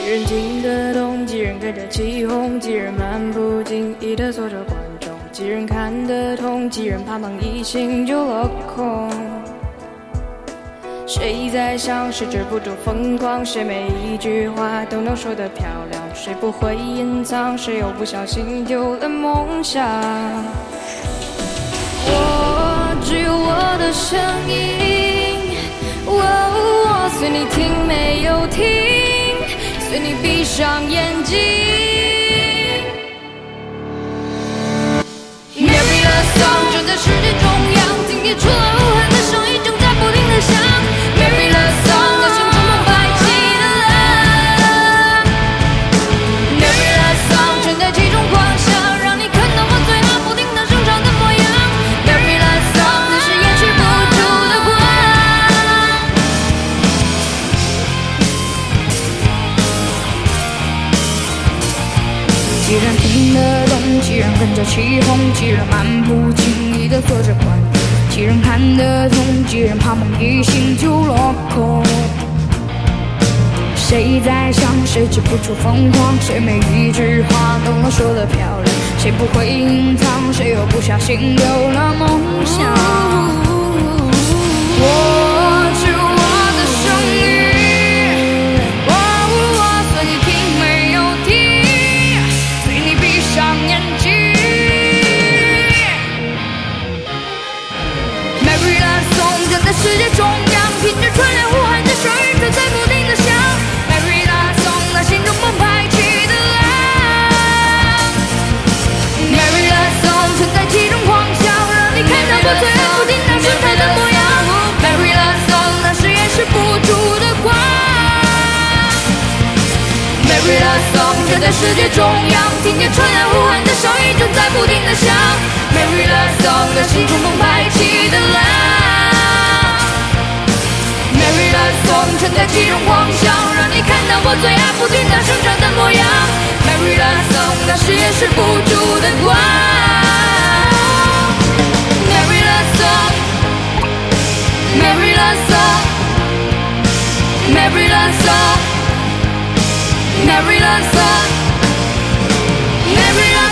人听得懂，几人跟着起哄，几人漫不经意地做着观众，几人看得通，几人怕忙一醒就落空。谁在想，谁止不住疯狂，谁每一句话都能说得漂亮，谁不会隐藏，谁又不小心丢了梦想。我只有我的声音，我随你听没有停，随你闭上眼睛。Marry the song 正在世界中央，听见除了呼喊的声音正在不停地响。Marry the song 那心中澎湃起的浪。Marry the song 正在其中狂想，让你看到我嘴巴不停地生长的模样。Marry the song 那是掩饰不住的光。既然听得懂，既然跟着起哄，既然漫不经意地做着观众，既然看得通，既然怕梦一醒就落空。谁在想，谁止不住疯狂，谁每一句话都能说得漂亮，谁不会隐藏，谁又不小心丢了梦想。我只有我的声音，我随你听没有停，随你闭上眼睛。Marry the song 正在世界中央，听着传来呼喊的声音正在不停地响。Marry the song 那心中澎湃起的浪。Marry the song 存在其中狂想，让你看到我最爱不停那身材的模样。Marry the song 那是掩饰不住的光。Marry the song 正在世界中央，听见传来呼喊的声音正在不停地响。Marry the song 那心中澎湃起的浪。Marry the song 沉在其中狂想，让你看到我最爱不停地生长的模样。Marry the song 那是掩饰不住的光。Marry the song Marry the song Marry the song Marry the song Marry the